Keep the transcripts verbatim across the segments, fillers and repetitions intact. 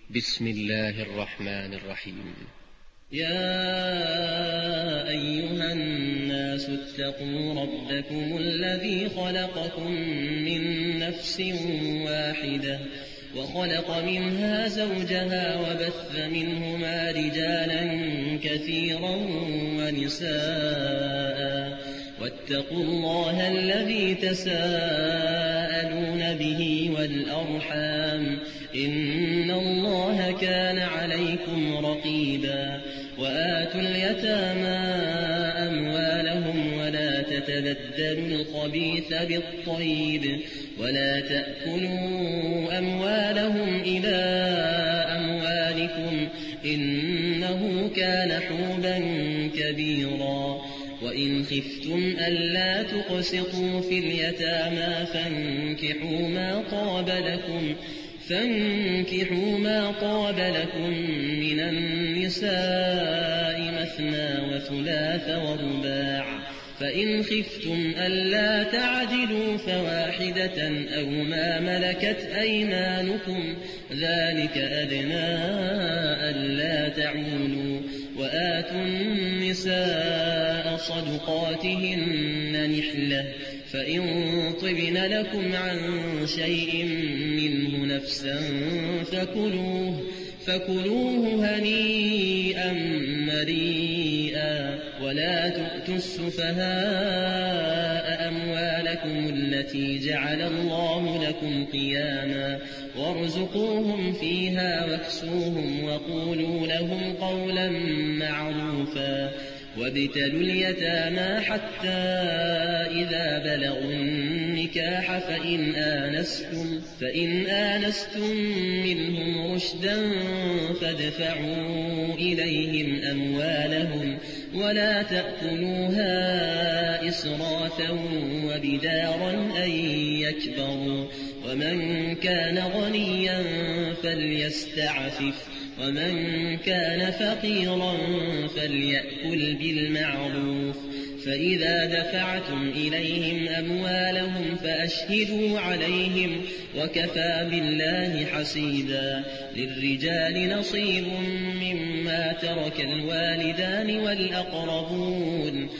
بسم الله الرحمن الرحيم. يا أيها الناس اتقوا ربكم الذي خلقكم من نفس واحدة وخلق منها زوجها وبث منهما رجالا كثيرا ونساء واتقوا الله الذي تساءلون به والأرحام إن الله كان عليكم رقيبا. وآتوا اليتامى أموالهم ولا تتبدلوا الخبيث بالطيب ولا تأكلوا أموالهم إلى أموالكم إنه كان حوبا كبيرا. وإن خفتم ألا تقسطوا في اليتامى فانكحوا ما طاب لكم فانكحوا ما طاب لكم من النساء مثنى وثلاث ورباع، فإن خفتم ألا تعدلوا فواحدة أو ما ملكت أيمانكم ذلك أدنى ألا تعولوا. وآتوا النساء صدقاتهن نحلة فإن طبن لكم عن شيء منه نفسا فكلوه, فكلوه هنيئا مريئا. ولا تؤتوا السفهاء أموالكم التي جعل الله لكم قياما وارزقوهم فيها واكسوهم وقولوا لهم قولا معروفا. وابتلوا اليتامى حتى إذا بلغوا النكاح فإن آنستم, فإن آنستم منهم رشدا فادفعوا إليهم أموالهم ولا تأكلوها إسرافا وبدارا أن يكبروا. ومن كان غنيا فليستعفف ومن كان فقيرا فليأكل بالمعروف. فإذا دفعتم إليهم أموالهم فأشهدوا عليهم وكفى بالله حسيبا. للرجال نصيب مما ترك الوالدان والأقربون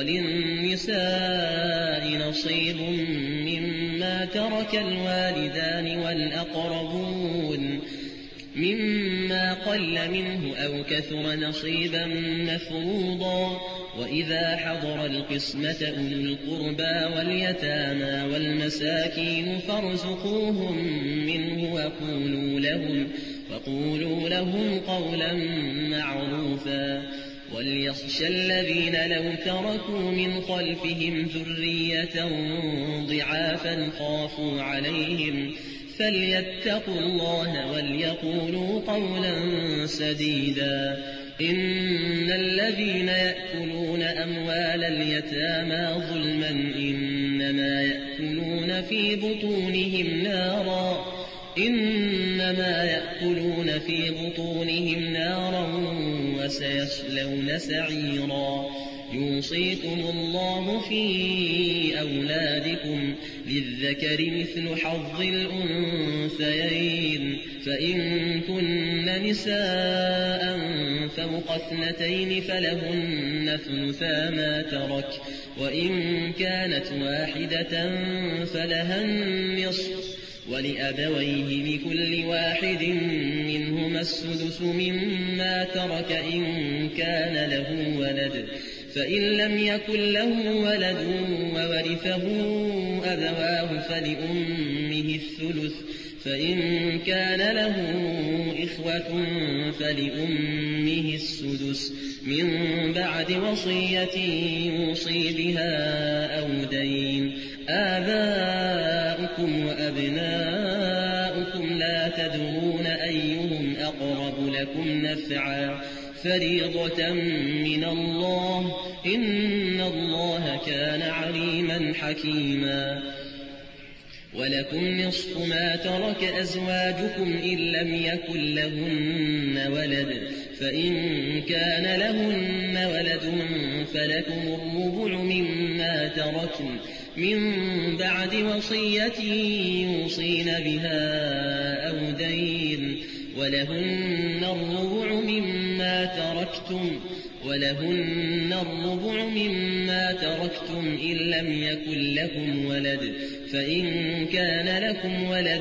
وللنساء نصيب مما ترك الوالدان والأقربون مما قل منه أو كثر نصيبا مفروضا. وإذا حضر القسمة أولو القربى واليتامى والمساكين فارزقوهم منه وقولوا لهم, وقولوا لهم قولا معروفا. وليخشى الذين لو تركوا من خلفهم ذرية ضعافا خافوا عليهم فليتقوا الله وليقولوا قولا سديدا. إن الذين يأكلون أموال اليتامى ظلما إنما يأكلون في بطونهم نارا إنما يأكلون في بطونهم نارا وسيصلون سعيرا. يوصيكم الله في أولادكم للذكر مثل حظ الأنثيين فإن كن نساء فوق اثنتين فلهن ثلثا ما ترك وإن كانت واحدة فلها النصف ولأبويه لكل واحد منهما السدس مما ترك إن كان له ولد. فإن لم يكن له ولد وورثه أبواه فلأمه الثلث فإن كان له إخوة فلأمه السدس من بعد وصية يوصي بها أو دين. آباؤكم وأبناؤكم لا تدرون أيهم أقرب لكم نفعا فريضة من الله إن الله كان عليما حكيما. ولكم نصف ما ترك أزواجكم إن لم يكن لهن ولد فإن كان لهن ولد فلكم الربع مما تركن من بعد وصية يوصين بها أو دين. ولهن الربع مما تركتم ولهن الربع مما تركتم إن لم يكن لكم ولد فإن كان لكم ولد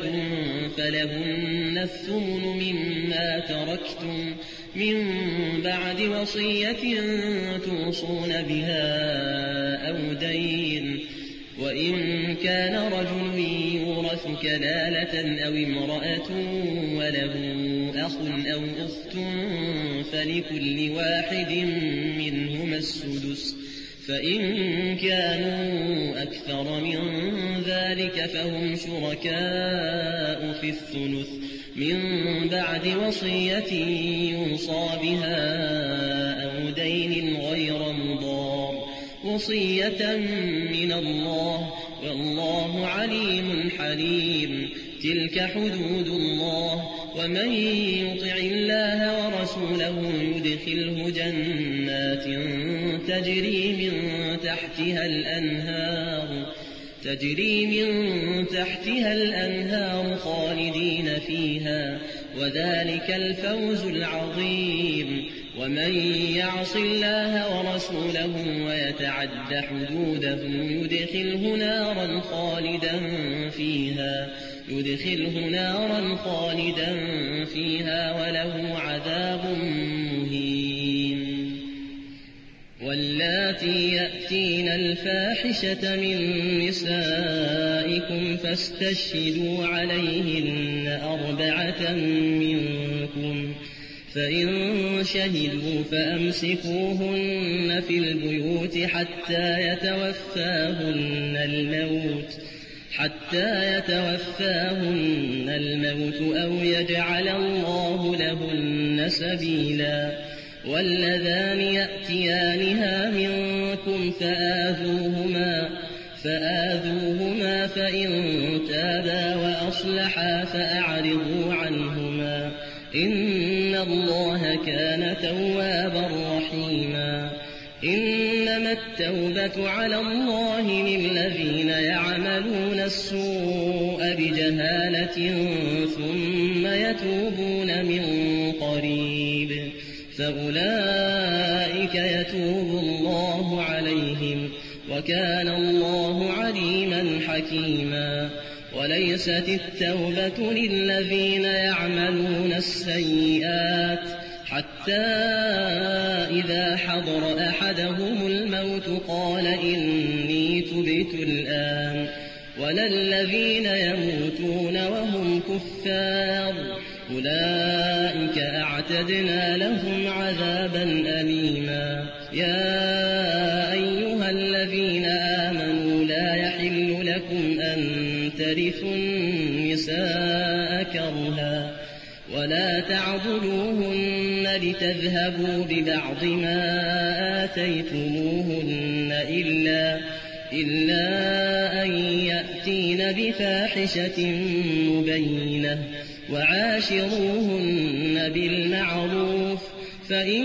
فلهن الثمن مما تركتم من بعد وصية توصون بها أو دين وإن كان رجل يورث كلالة أو امرأة وله أخ أو أخت فلكل واحد منهما السدس فإن كانوا أكثر من ذلك فهم شركاء في الثلث من بعد وصية يوصى بها أو دين غير مضار وصية من الله والله عليم حليم. تلك حدود الله ومن يطع الله ورسوله يدخله جنات تجري من تحتها الأنهار تجري من تحتها الأنهار خالدين فيها وذلك الفوز العظيم. ومن يعص الله ورسوله ويتعد حدوده يدخله نارا خالدا فيها يدخله نارا خالدا فيها وله عذاب مهين. واللاتي يأتين الفاحشة من نسائكم فاستشهدوا عليهن أربعة منكم فإن شهدوا فأمسكوهن في البيوت حتى يتوفاهن الموت حتى يتوفاهن الموت أو يجعل الله لهن سبيلا. واللذان يأتيانها منكم فآذوهما فآذوهما فإن تابا وأصلحا فأعرضوا عنهما إن الله كان توابا رحيما. إنما التوبة على الله للذين يعملون السوء بجهالة ثم يتوبون من قريب فأولئك يتوب الله عليهم وكان الله عليما حكيما. وليست التوبة للذين يعملون السيئات حتى إذا حضر أحدهم الموت قال إني تبت الآن ولا الذين يموتون وهم كفار أولئك أعتدنا لهم عذابا أليما. يا أيها الذين آمنوا لا يحل لكم أن ترثوا النساء كرها ولا تعضلوهن لتذهبوا ببعض ما آتيتموهن إلا, إلا أن يأتين بفاحشة مبينة وعاشروهن بالمعروف فإن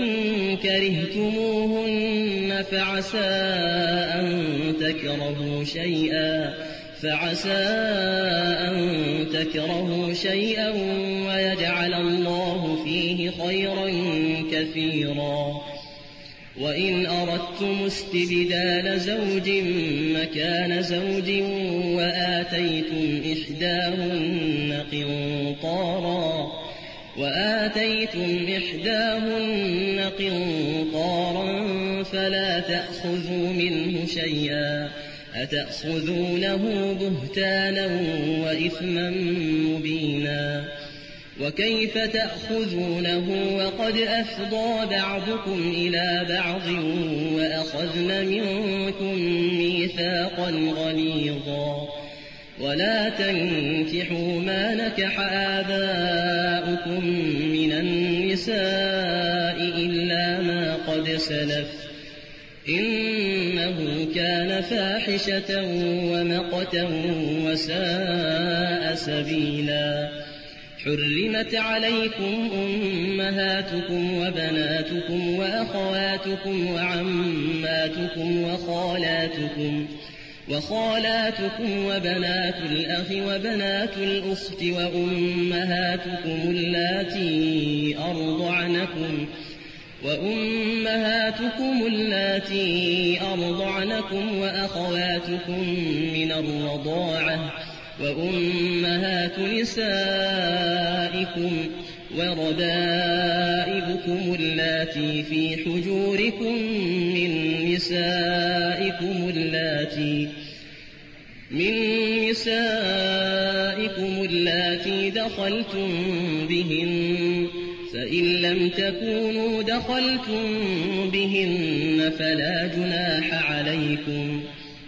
كرهتموهن فعسى أن تكرهوا شيئا فعسى أن تكرهوا شيئا ويجعل الله فيه خيرا كثيرا. وإن أردتم استبدال زوج مكان زوج وآتيتم إحداهن قنطارا وآتيتم إحداهن قنطارا فلا تأخذوا منه شيئا أتأخذونه بهتانا وإثما مبينا. وكيف تأخذونه وقد أفضى بعضكم إلى بعض وأخذن منكم ميثاقا غليظا. ولا تنكحوا ما نكح آباؤكم من النساء إلا ما قد سلف إنه كان فاحشة ومقتا وساء سبيلا. حرمت عليكم أمهاتكم وبناتكم وأخواتكم وعماتكم وخالاتكم وخالاتكم وبنات الأخ وبنات الأخت وأمهاتكم اللاتي أرضعنكم وأمهاتكم اللاتي أرضعنكم وأخواتكم من الرضاعة وأمهات نسائكم وربائبكم اللاتي في حجوركم من نسائكم اللاتي من نسائكم اللاتي دخلتم بهن فإن لم تكونوا دخلتم بهن فلا جناح عليكم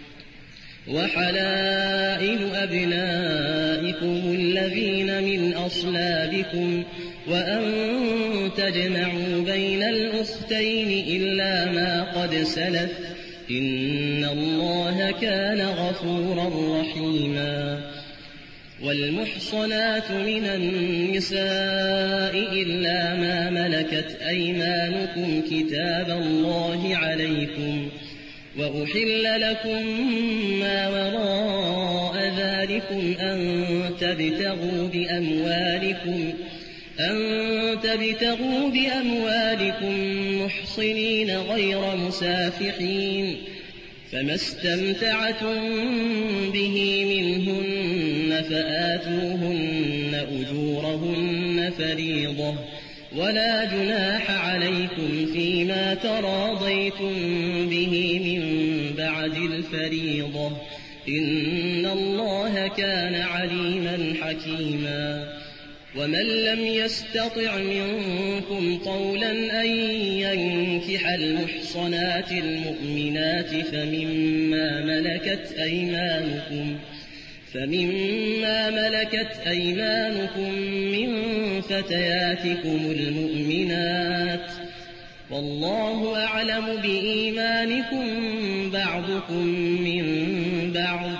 وحلائل أبنائكم الذين من أصلابكم وأن تجمعوا بين الأختين إلا ما قد سلف إن الله كان غفورا رحيما والمحصنات من النساء إلا ما ملكت أيمانكم كتاب الله عليكم وأحل لكم ما وراء ذلكم أن تبتغوا بأموالكم أن تبتغوا بأموالكم محصنين غير مسافحين فما استمتعتم به منهن فآتوهن أجورهن فريضة ولا جناح عليكم فيما تراضيتم به من بعد الفريضة إن الله كان عليما حكيما ومن لم يستطع منكم طولا أن ينكح المحصنات المؤمنات فمما ملكت أيمانكم فمما ملكت أيمانكم من فتياتكم المؤمنات والله أعلم بإيمانكم بعضكم من بعض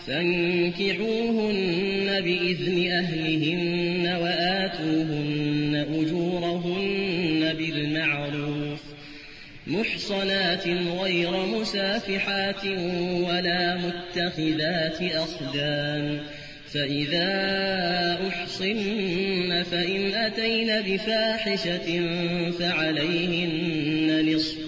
فانكحوهن بإذن أهلهن وآتوهن أجورهن بالمعروف محصنات غير مسافحات ولا متخذات أخدان فإذا أحصن فإن أتين بفاحشة فعليهن نصف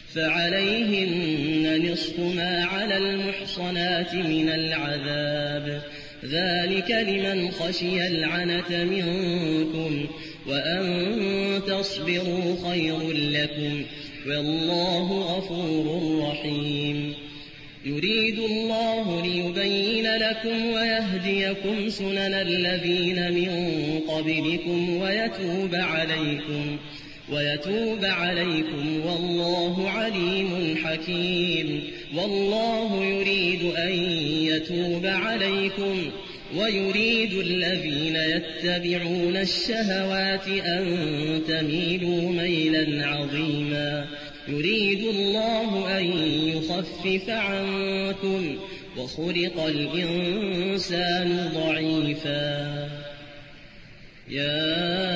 فعليهن نصف ما على المحصنات من العذاب ذلك لمن خشي العنة منكم وأن تصبروا خير لكم والله غفور رحيم يريد الله ليبين لكم ويهديكم سنن الذين من قبلكم ويتوب عليكم ويتوب عليكم والله عليم حكيم والله يريد أن يتوب عليكم ويريد الذين يتبعون الشهوات أن تميلوا ميلا عظيما يريد الله أن يخفف عنكم وخلق الإنسان ضعيفا يا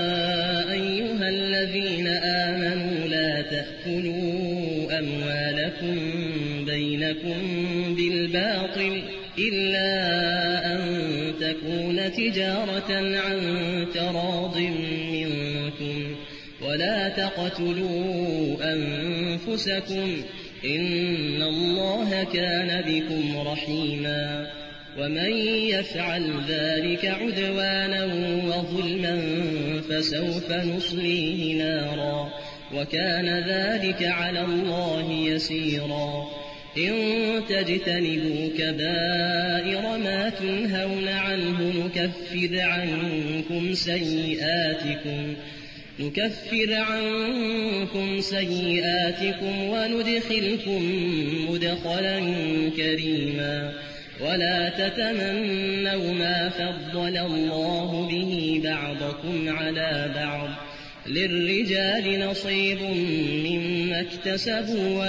أيها الذين آمنوا لا تأكلوا أموالكم بينكم بالباطل إلا أن تكون تجارة عن تراض منكم ولا تقتلوا أنفسكم إن الله كان بكم رحيما ومن يفعل ذلك عدوانا وظلما فسوف نصليه نارا وكان ذلك على الله يسيرا إن تجتنبوا كبائر ما تنهون عنه نكفر عنكم سيئاتكم نكفر عنكم سيئاتكم وندخلكم مدخلا كريما ولا تتمنوا ما فضل الله به بعضكم على بعض للرجال نصيب مما اكتسبوا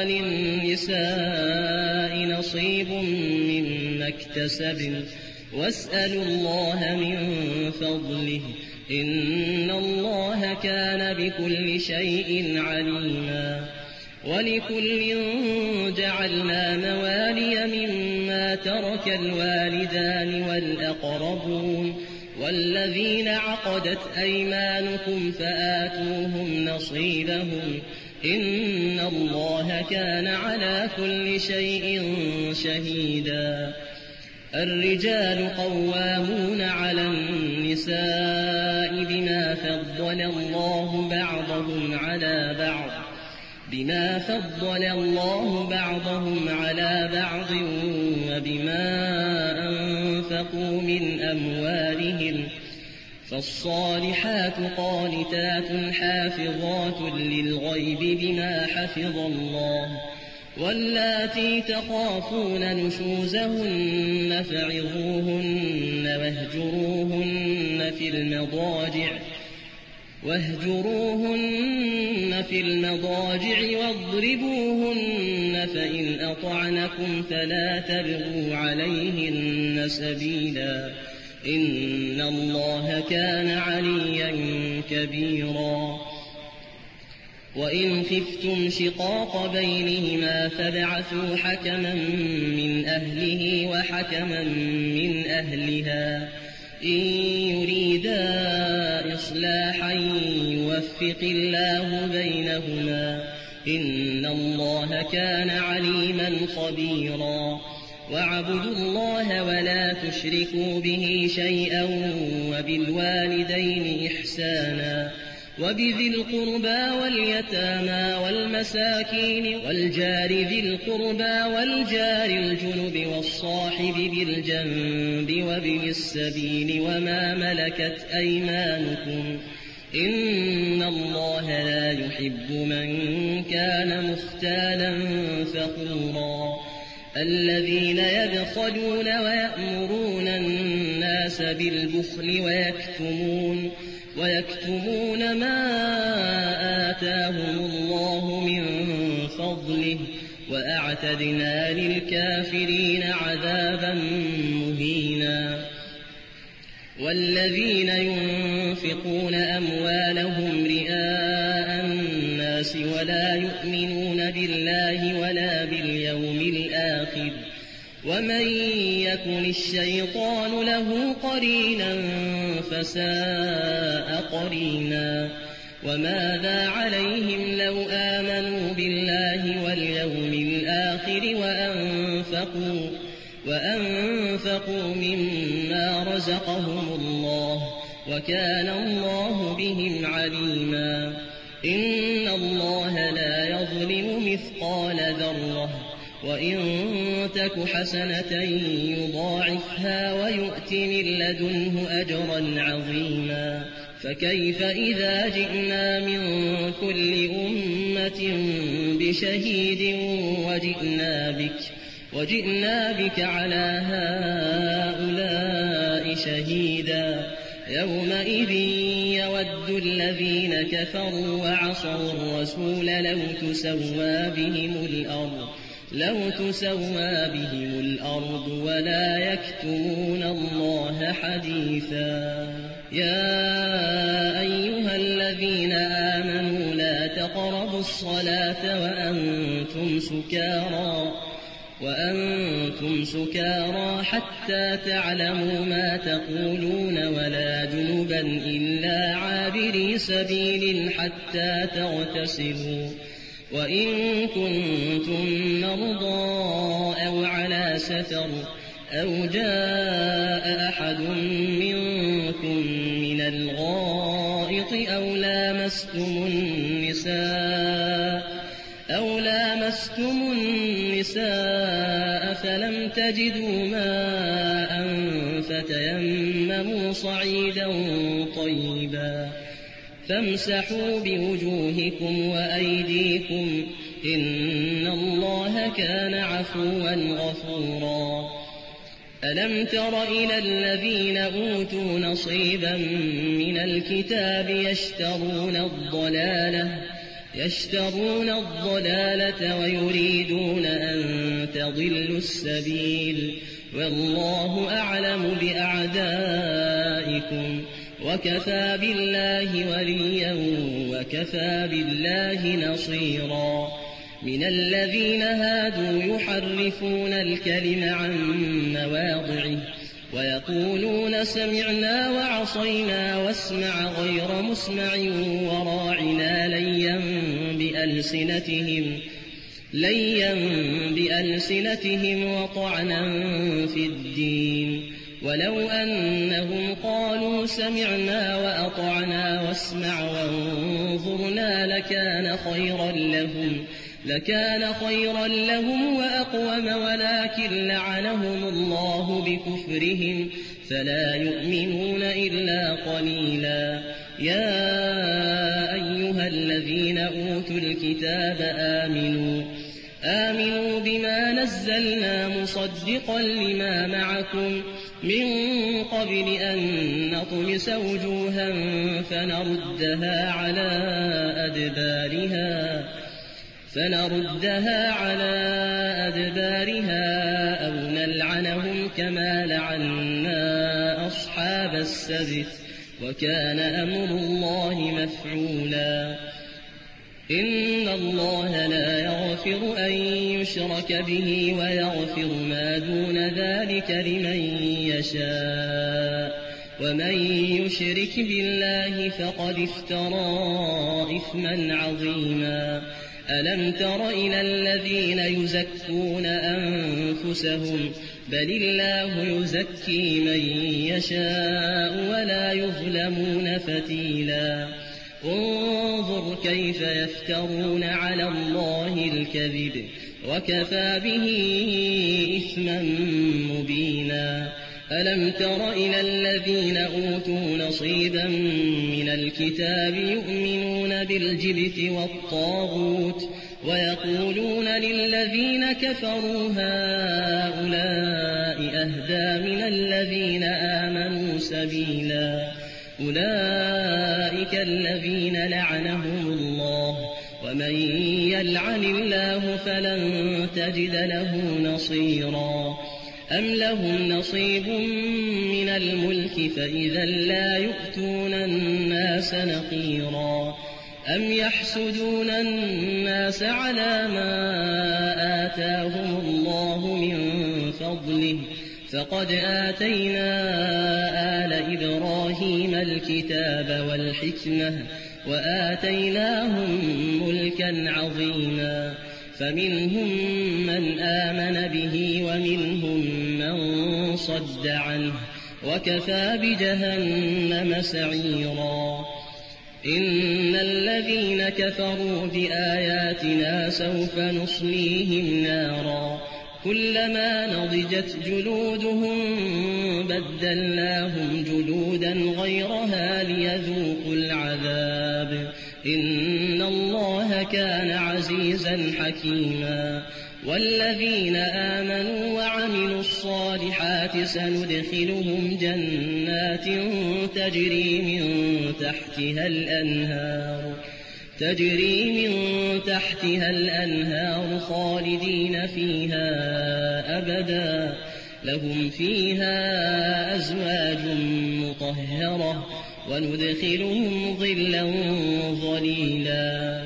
وللنساء نصيب مما اكتسبن واسألوا الله من فضله إن الله كان بكل شيء عليما ولكل جعلنا موالي مما ترك الوالدان والأقربون والذين عقدت أيمانكم فآتوهم نصيبهم إن الله كان على كل شيء شهيدا. الرجال قوامون على النساء بما فضل الله بعضهم على بعض بما فضل الله بعضهم على بعض وبما أنفقوا من أموالهم فالصالحات قانتات حافظات للغيب بما حفظ الله واللاتي تخافون نشوزهن فعظوهن واهجروهن في المضاجع واهجروهن في المضاجع واضربوهن فإن أطعنكم فلا تبغوا عليهن سبيلا إن الله كان عليا كبيرا. وإن خفتم شقاق بينهما فابعثوا حكما من أهله وحكما من أهلها إن يريدا إصلاحا يوفق الله بينهما إن الله كان عليما خبيرا. واعبدوا الله ولا تشركوا به شيئا وبالوالدين إحسانا وبذي القربى واليتامى والمساكين والجار ذي القربى والجار الجنب والصاحب بالجنب وابن السبيل وما ملكت أيمانكم إن الله لا يحب من كان مختالا فخورا. الذين يبخلون ويأمرون الناس بالبخل ويكتمون ويكتمون ما آتاهم الله من فضله وأعتدنا للكافرين عذابا مهينا. والذين ينفقون أموالهم رئاء الناس ولا يؤمنون بالله ولا باليوم الآخر ومن يكن الشيطان له قرينا فساء قرينا. وماذا عليهم لو آمنوا بالله واليوم الآخر وأنفقوا, وأنفقوا مما رزقهم الله وكان الله بهم عليما. إن الله لا يظلم مثقال ذرة وإن تك حسنة يضاعفها ويؤت من لدنه أجرا عظيما. فكيف إذا جئنا من كل أمة بشهيد وجئنا بك, وجئنا بك على هؤلاء شهيدا يومئذ يود الذين كفروا وعصوا الرسول لو تسوى بهم الأرض لو تسوى بهم الأرض ولا يكتمون الله حديثا. يا أيها الذين آمنوا لا تقربوا الصلاة وأنتم سكارى وأنتم سكارى حتى تعلموا ما تقولون ولا جنبا إلا عابري سبيل حتى تغتسلوا وإن كنتم مرضى أو على سفر أو جاء أحد منكم من الغائط أو لامستم النساء أو لامستم النساء فلم تجدوا ماء فتيمموا صعيدا طيبا فامسحوا بوجوهكم وأيديكم إن الله كان عفوا غفورا. ألم تر إلى الذين أوتوا نصيبا من الكتاب يشترون الضلالة يشترون الضلالة ويريدون أن تضلوا السبيل والله أعلم بأعدائكم وكفى بالله وليا وكفى بالله نصيرا. من الذين هادوا يحرفون الكلم عن مواضعه ويقولون سمعنا وعصينا واسمع غير مسمع وراعنا ليا بألسنتهم ليا بألسنتهم وطعنا في الدين ولو أنهم قالوا سمعنا وأطعنا واسمع وانظرنا لكان خيرا لهم لكان خيرا لهم وأقوم ولكن لعنهم الله بكفرهم فلا يؤمنون إلا قليلا. يا أيها الذين أوتوا الكتاب آمنوا آمنوا بما نزلنا مصدقا لما معكم من قبل أن نطمس وجوها فنردها على أدبارها فنردها على أدبارها أو نلعنهم كما لعنا أصحاب السبت وكان أمر الله مفعولا. إن الله لا يغفر أن يشرك به ويغفر ما دون ذلك لمن يشاء ومن يشرك بالله فقد افترى إثما عظيما. ألم تر إلى الذين يزكون أنفسهم بل الله يزكي من يشاء ولا يظلمون فتيلا. انظر كيف يفترون على الله الكذب وكفى به إثما مبينا. ألم تر إلى الذين أوتوا نصيبا من الكتاب يؤمنون بالجبت والطاغوت ويقولون للذين كفروا هؤلاء أهدى من الذين آمنوا سبيلا. أولئك الذين لعنهم الله ومن يلعن الله فلن تجد له نصيرا. أم لهم نصيب من الملك فإذا لا يؤتون الناس نقيرا. أم يحسدون الناس على ما آتاهم الله من فضله فقد آتينا آل إبراهيم الكتاب والحكمة وآتيناهم ملكا عظيما. فمنهم من آمن به ومنهم من صد عنه وكفى بجهنم سعيرا. إن الذين كفروا بآياتنا سوف نصليهم نارا كلما نضجت جلودهم بدلناهم جلودا غيرها ليذوقوا العذاب إن الله كان عزيزا حكيما. والذين آمنوا وعملوا الصالحات سندخلهم جنات تجري من تحتها الأنهار تجري من تحتها الأنهار خالدين فيها أبدا لهم فيها أزواج مطهرة وندخلهم ظلا ظليلا.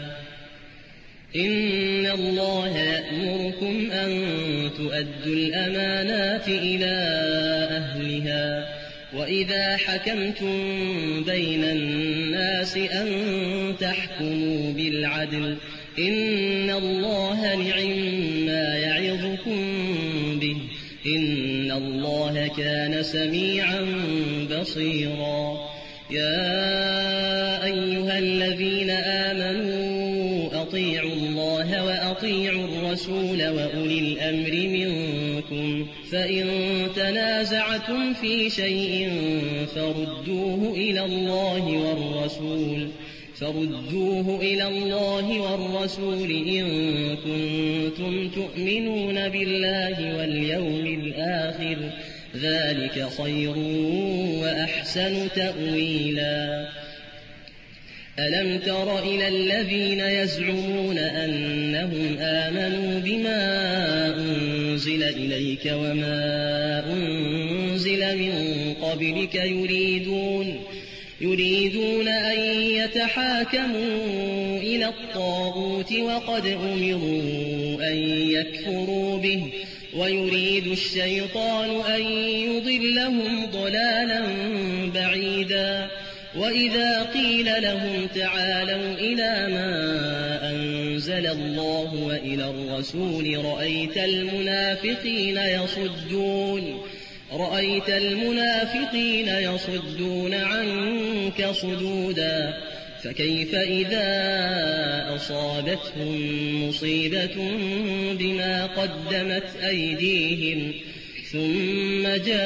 إن الله يأمركم أن تؤدوا الأمانات إلى أهلها وإذا حكمتم بين الناس أن تحكموا بالعدل إن الله نعما يعظكم به إن الله كان سميعا بصيرا. يا أيها الذين آمنوا أطيعوا الله وأطيعوا الرسول وأولي الأمر منكم فإن تنازعتم في شيء فردوه إلى الله والرسول فردوه إلى الله والرسول إن كنتم تؤمنون بالله واليوم الآخر ذلك خير وأحسن تأويلا. ألم تر إلى الذين يزعمون أنهم آمنوا بما أنزل إليك وما أنزل من قبلك يريدون يريدون أن يتحاكموا إلى الطاغوت وقد أمروا أن يكفروا به ويريد الشيطان أن يضلهم ضلالا بعيدا وإذا قيل لهم تعالوا إلى ما أنزل الله وإلى الرسول رأيت المنافقين يصدون رأيت المنافقين يصدون عنك صدودا فكيف إذا أصابتهم مصيبة بما قدمت أيديهم ثم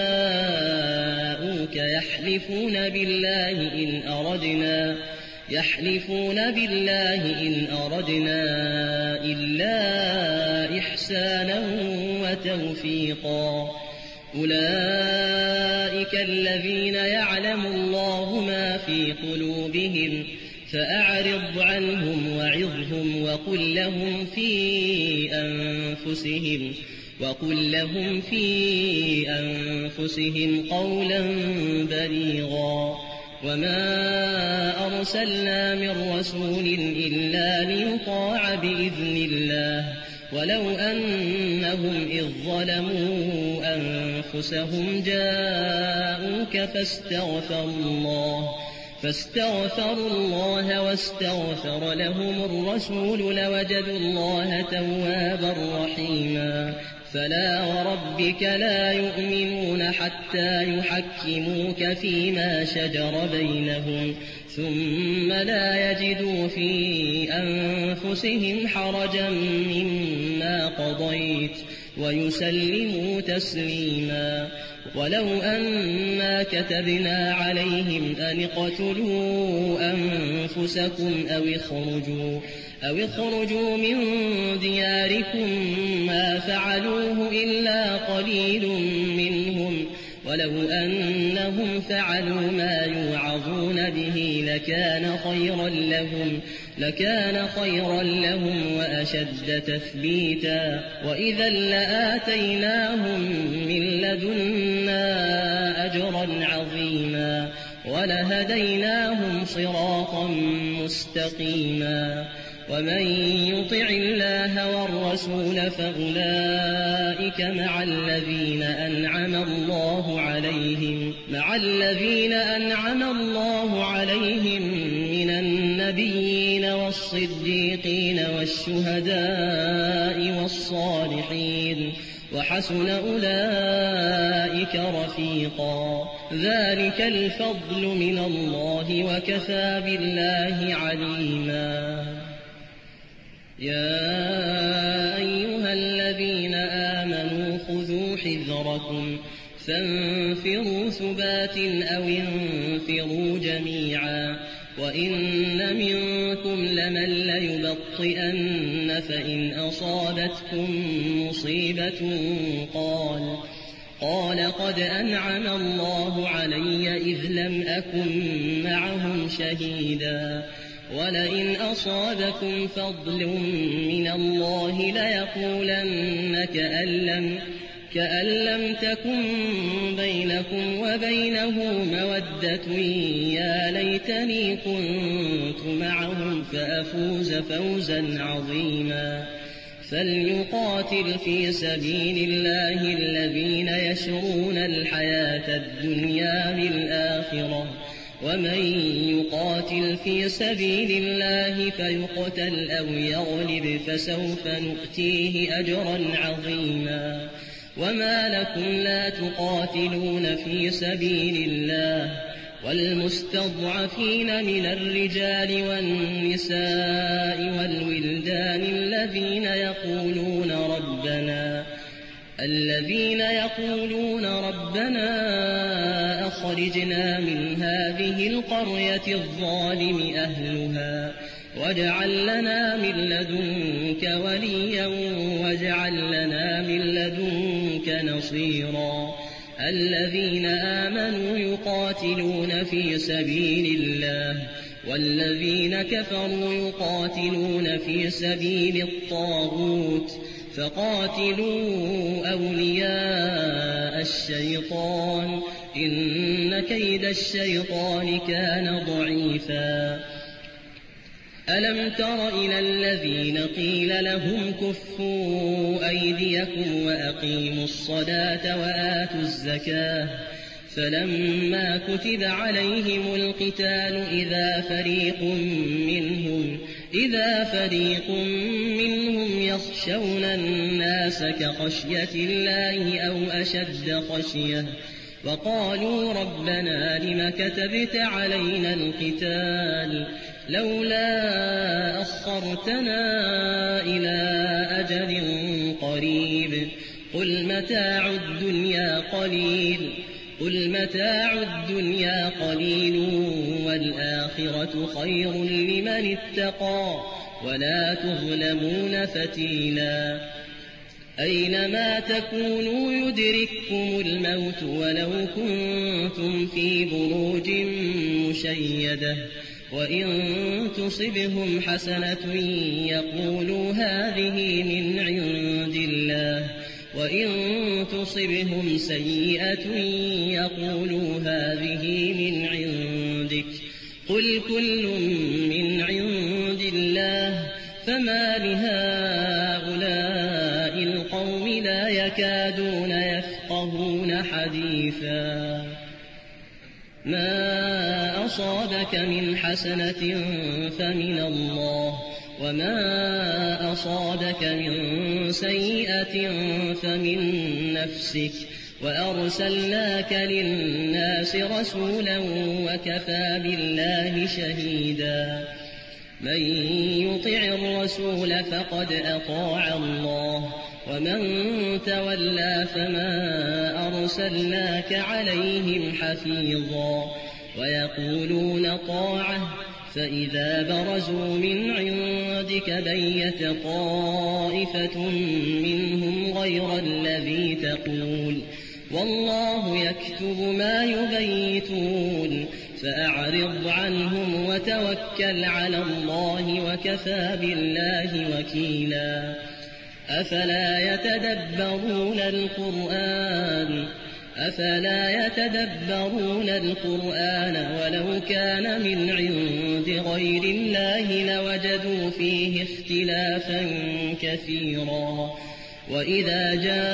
جاءوك يحلفون بالله إن أردنا يحلفون بالله إن أردنا إلا إحسانا وتوفيقا أولئك الذين يعلم الله ما في قلوبهم فأعرض عنهم وعظهم وقل لهم في أنفسهم وقل لهم في أنفسهم قولا بليغا وما أرسلنا من رسول إلا ليطاع بإذن الله ولو أنهم إذ ظلموا أنفسهم جاءوك فاستغفروا الله فاستغفروا الله واستغفر لهم الرسول لوجدوا الله توابا رحيما فلا وربك لا يؤمنون حتى يحكموك فيما شجر بينهم ثم لا يجدوا في أنفسهم حرجا مما قضيت ويسلموا تسليما ولو أنا كتبنا عليهم أن اقتلوا أنفسكم أو اخرجوا أو اخرجوا من دياركم ما فعلوه إلا قليل منهم ولو أنهم فعلوا ما يوعظون به لكان خيرا لهم لكان خيرا لهم وأشد تثبيتا وإذا لآتيناهم من لدنا أجرا عظيما ولهديناهم صراطا مستقيما ومن يطع الله والرسول فأولئك مع الذين أنعم الله عليهم مع الذين أنعم الله عليهم من النبيين والصديقين والشهداء والصالحين وحسن أولئك رفيقا ذلك الفضل من الله وكفى بالله عليما يا أيها الذين آمنوا خذوا حذركم فانفروا ثبات أو انفروا جميعا وإن منكم لمن ليبطئن فإن أصابتكم مصيبة قال قال قد أنعم الله علي إذ لم أكن معهم شهيدا ولئن أصابكم فضل من الله ليقولن كأن لم, كأن لم تكن بينكم وبينه مودة يا ليتني كنت معهم فأفوز فوزا عظيما فليقاتل في سبيل الله الذين يشرون الحياة الدنيا بالآخرة ومن يقاتل في سبيل الله فيقتل أو يغلب فسوف نؤتيه أجرا عظيما وما لكم لا تقاتلون في سبيل الله والمستضعفين من الرجال والنساء والولدان الذين يقولون ربنا الذين يقولون ربنا أخرجنا من هذه القرية الظالم أهلها واجعل لنا من لدنك وليا واجعل لنا من لدنك نصيرا الذين آمنوا يقاتلون في سبيل الله والذين كفروا يقاتلون في سبيل الطاغوت فقاتلوا أولياء الشيطان إن كيد الشيطان كان ضعيفا ألم تر إلى الذين قيل لهم كفوا أيديكم وأقيموا الصلاة وآتوا الزكاة فلما كتب عليهم القتال إذا فريق منهم إذا فريق منهم يخشون الناس كخشية الله أو أشد خشية وقالوا ربنا لم كتبت علينا القتال لولا أخرتنا إلى أجل قريب قل متاع الدنيا قليل قل متاع الدنيا قليل والآخرة خير لمن اتقى ولا تظلمون فتيلا أينما تكونوا يدرككم الموت ولو كنتم في بروج مشيدة وإن تصبهم حسنة يقولوا هذه من عند الله وإن تصبهم سيئة يقولوا هذه من عندك قل كل من عند الله فما لهؤلاء القوم لا يكادون يفقهون حديثا ما أصابك من حسنة فمن الله وما أصابك من سيئة فمن نفسك وأرسلناك للناس رسولا وكفى بالله شهيدا من يطع الرسول فقد أطاع الله ومن تولى فما أرسلناك عليهم حفيظا ويقولون طاعة فإذا برزوا من عندك بيت طائفة منهم غير الذي تقول والله يكتب ما يبيتون فأعرض عنهم وتوكل على الله وكفى بالله وكيلا أفلا يتدبرون القرآن أفلا يتدبرون القرآن ولو كان من عند غير الله لوجدوا فيه اختلافا كثيرا وإذا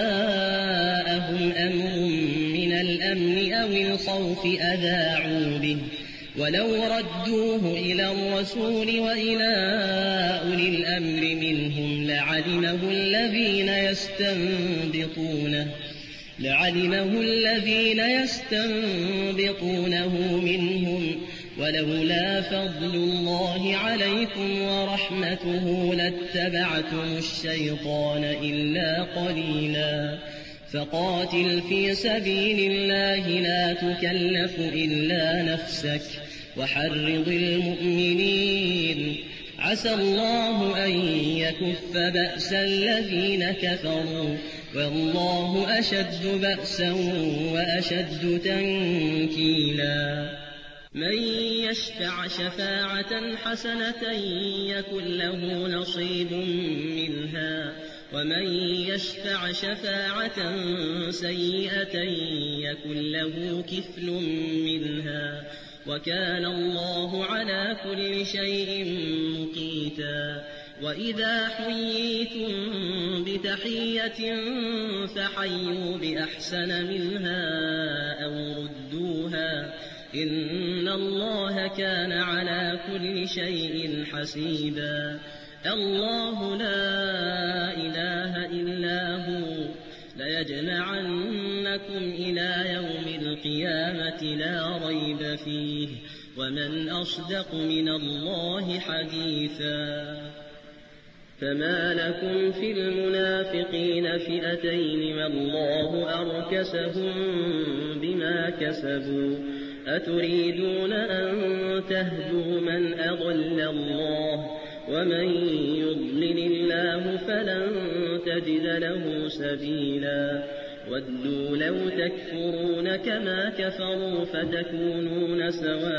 جاءهم أمر من الأمن أو الخوف أذاعوا به ولو ردوه إلى الرسول وإلى أولي الأمر منهم لعلمه الذين يستنبطونه لعلمه الذين يستنبطونه منهم ولولا فضل الله عليكم ورحمته لاتبعتم الشيطان إلا قليلا فقاتل في سبيل الله لا تكلف إلا نفسك وحرض المؤمنين عسى الله أن يكف بأس الذين كفروا والله أشد بأسا وأشد تنكيلا من يشفع شفاعة حسنة يكن له نصيب منها ومن يشفع شفاعة سيئة يكن له كفل منها وكان الله على كل شيء مقيتا وإذا حييتم بتحية فحيوا بأحسن منها أو ردوها إن الله كان على كل شيء حسيبا الله لا إله إلا هو ليجمعنكم إلى يوم القيامة لا ريب فيه ومن أصدق من الله حديثا فما لكم في المنافقين فئتين والله أركسهم بما كسبوا أتريدون أن تهدوا من أضل الله ومن يضلل الله فلن تجد له سبيلا ودوا لو تكفرون كما كفروا فتكونون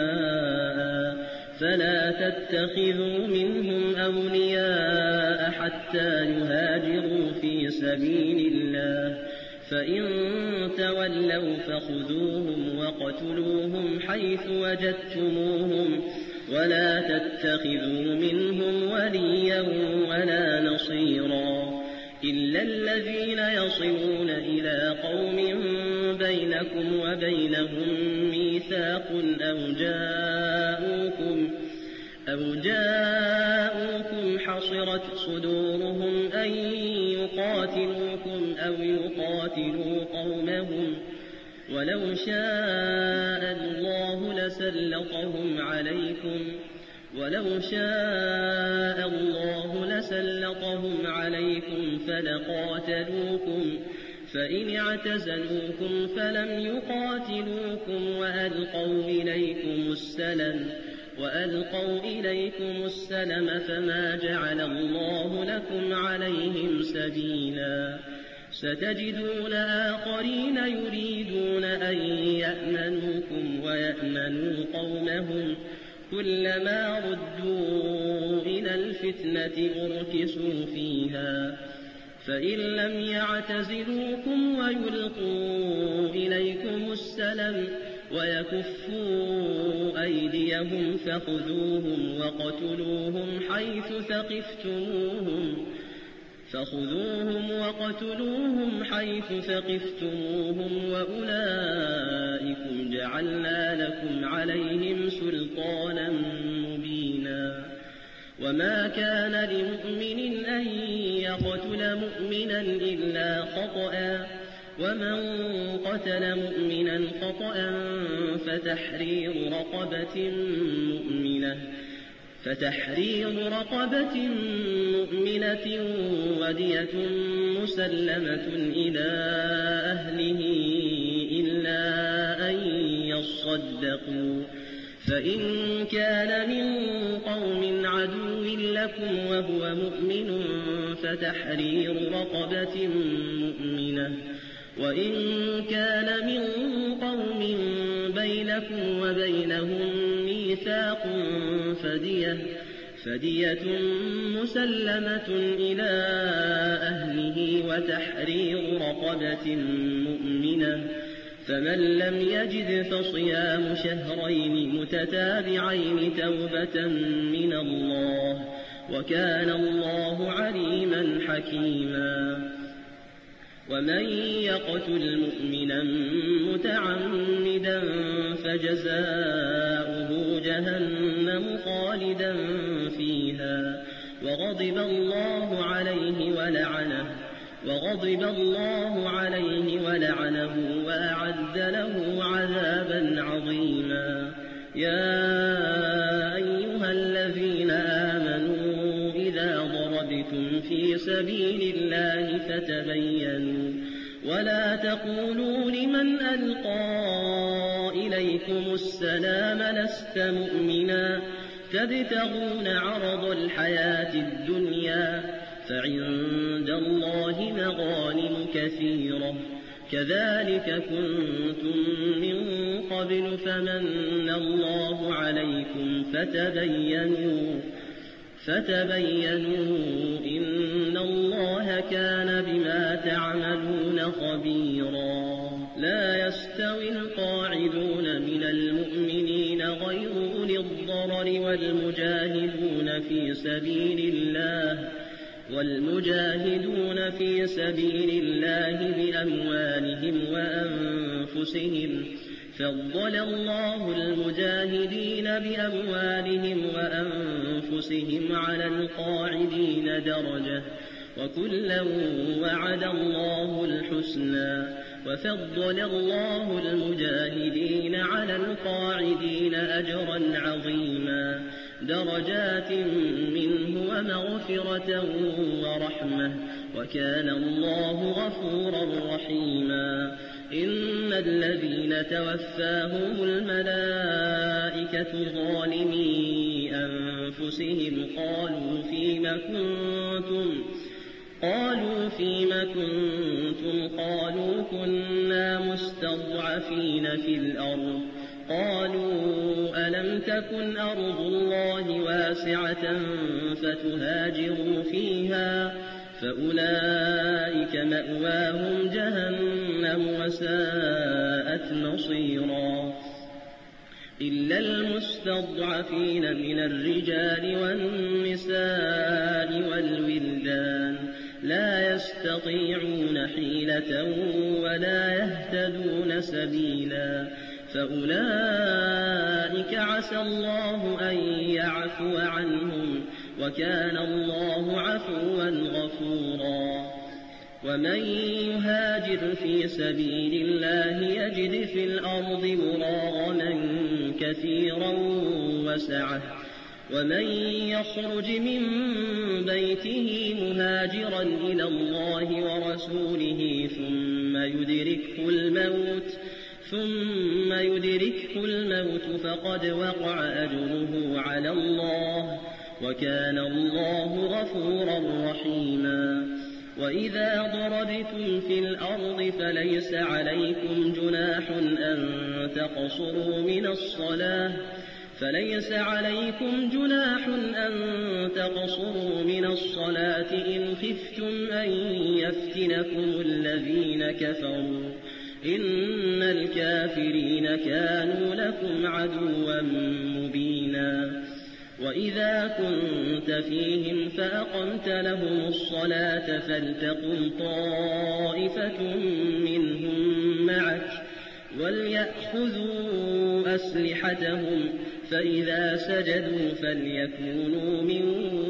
سواء فلا تتخذوا منهم أولياء حتى يهاجروا في سبيل الله فإن تولوا فخذوهم وقتلوهم حيث وجدتموهم ولا تتخذوا منهم وليا ولا نصيرا إلا الذين يصلون إلى قوم بينكم وبينهم ميثاق أو جاءوكم أو جاءوكم حصرت صدورهم أن يقاتلوكم أو يقاتلوا قومهم ولو شاء الله لسلطهم عليكم ولو شاء الله لسلطهم عليكم فلقاتلوكم فإن اعتزلوكم فلم يقاتلوكم وألقوا إليكم السلم وألقوا إليكم السلم فما جعل الله لكم عليهم سبيلا ستجدون آخرين يريدون أن يأمنوكم ويأمنوا قومهم كلما ردوا إلى الفتنة أركسوا فيها فإن لم يعتزلوكم ويلقوا إليكم السلم ويكفوا أيديهم فخذوهم وقتلوهم حيث ثقفتموهم فخذوهم وقتلوهم حيث ثقفتموهم وأولئكم جعلنا لكم عليهم سلطانا مبينا وما كان لمؤمن أن يقتل مؤمنا إلا خطأ ومن قتل مؤمنا خطأ فتحرير رقبة مؤمنة فتحرير رقبة مؤمنة ودية مسلمة إلى أهله إلا أن يصدقوا فإن كان من قوم عدو لكم وهو مؤمن فتحرير رقبة مؤمنة وإن كان من قوم بينكم وبينهم ميثاق فدية, فدية مسلمة إلى أهله وتحرير رقبة مؤمنة فمن لم يجد فصيام شهرين متتابعين توبة من الله وكان الله عليما حكيما ومن يقتل مؤمنا متعمدا فجزاؤه جهنم خالدا فيها وغضب الله عليه ولعنه وغضب الله عليه ولعنه وأعد له عذابا عظيما يا أيها الذين آمنوا إذا ضربتم في سبيل الله فتبينوا ولا تقولوا لمن ألقى إليكم السلام لست مؤمنا تبتغون عرض الحياة الدنيا فعند الله مغانم كثيرة كذلك كنتم من قبل فمن الله عليكم فتبينوا فتبينوا إن الله كان بما تعملون خبيرا لا يستوي القاعدون من المؤمنين غير أولي الضرر والمجاهدون في سبيل الله والمجاهدون في سبيل الله بأموالهم وأنفسهم فضل الله المجاهدين بأموالهم وأنفسهم على القاعدين درجة وكلا وعد الله الحسنى وفضل الله المجاهدين على القاعدين أجرا عظيما درجات منه ومغفرة ورحمة وكان الله غفورا رحيما إن الذين توفاهم الملائكة ظالمي أنفسهم قالوا فيم كنتم قالوا فيم كنتم قالوا كنا مستضعفين في الأرض قالوا ألم تكن أرض الله واسعة فتهاجروا فيها فأولئك مأواهم جهنم وساءت مصيرا إلا المستضعفين من الرجال والنساء والولدان لا يستطيعون حيلة ولا يهتدون سبيلا فأولئك عسى الله أن يعفو عنهم وكان الله عفوا غفورا ومن يهاجر في سبيل الله يجد في الأرض مراغما كثيرا وسعة ومن يخرج من بيته مهاجرا إلى الله ورسوله ثم يدركه الموت ثم يدركه الموت فقد وقع أجره على الله وكان الله غفورا رحيما وإذا ضربتم في الأرض فليس عليكم جناح أن تقصروا من الصلاة فليس عليكم جناح أن تقصروا من الصلاة إن خفتم أن يفتنكم الذين كفروا إن الكافرين كانوا لكم عدوا مبينا وإذا كنت فيهم فأقمت لهم الصلاة فلتقم طائفة منهم معك وليأخذوا أسلحتهم فإذا سجدوا فليكونوا من